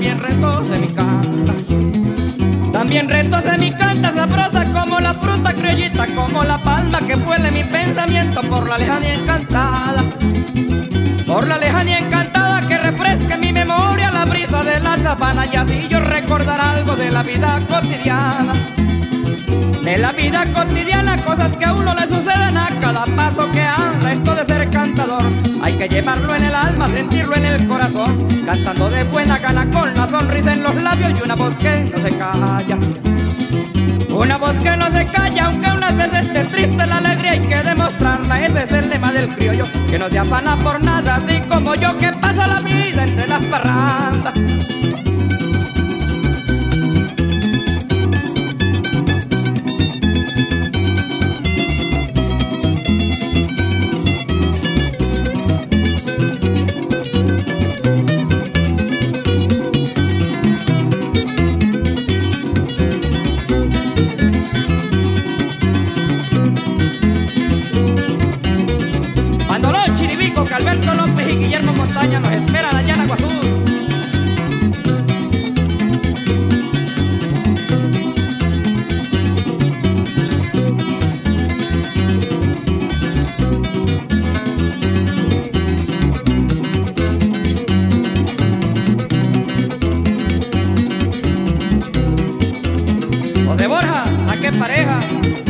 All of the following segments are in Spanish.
también retos de mi canta. También retos de mi canta, sabrosa como la fruta criollita, como la palma que vuela mi pensamiento por la lejanía encantada. Por la lejanía encantada que refresca en mi memoria la brisa de la sabana, y así yo recordar algo de la vida cotidiana. De la vida cotidiana, cosas que a uno le suceden a cada paso que anda. Esto de ser cantador hay que llevarlo en el alma, sentirlo en el corazón, cantando de buena gana con la sonrisa en los labios y una voz que no se calla. Una voz que no se calla, aunque unas veces esté triste, la alegría hay que demostrarla. Ese es el lema del criollo, que no se afana por nada, así como yo que pasa la vida entre las parrandas. Que Alberto López y Guillermo Montaña nos esperan allá en Aguazú. Los de Borja, ¿a qué pareja?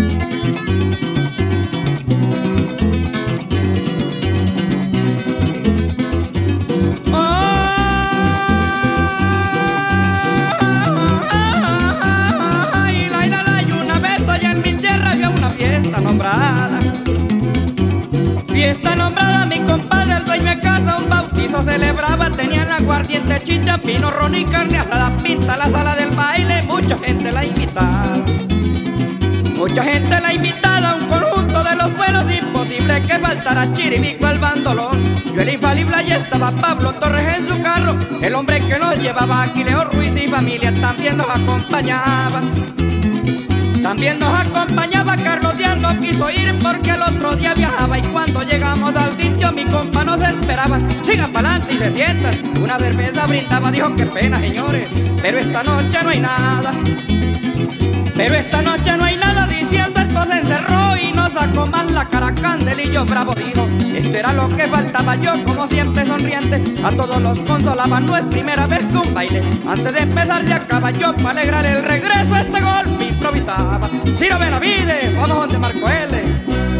Fiesta nombrada, mi compadre, el dueño de casa, un bautizo celebraba. Tenían aguardiente, chicha, pino, ron y carne asada, pinta la sala del baile, mucha gente la invitaba. Mucha gente la invitaba, un conjunto de los buenos, imposible que faltara Chiribico al bandolón. Yo el infalible, allí estaba Pablo Torres en su carro, el hombre que nos llevaba, Aquileo Ruiz y familia también nos acompañaban. También nos acompañaba Carlos Díaz, no quiso ir porque el otro día viajaba. Y cuando llegamos al sitio mi compa nos esperaba. Sigan pa'lante y se sientan, una cerveza brindaba. Dijo qué pena señores, pero esta noche no hay nada. Pero esta noche no hay nada, diciendo esto se encerró y no sacó más la cara. Candelillo bravo dijo, esto era lo que faltaba. Yo como siempre sonriente, a todos los consolaba. No es primera vez que un baile antes de empezar se acaba. Yo para alegrar el regreso este golpe improvisaba. Ciro Benavides, vamos donde Marco L.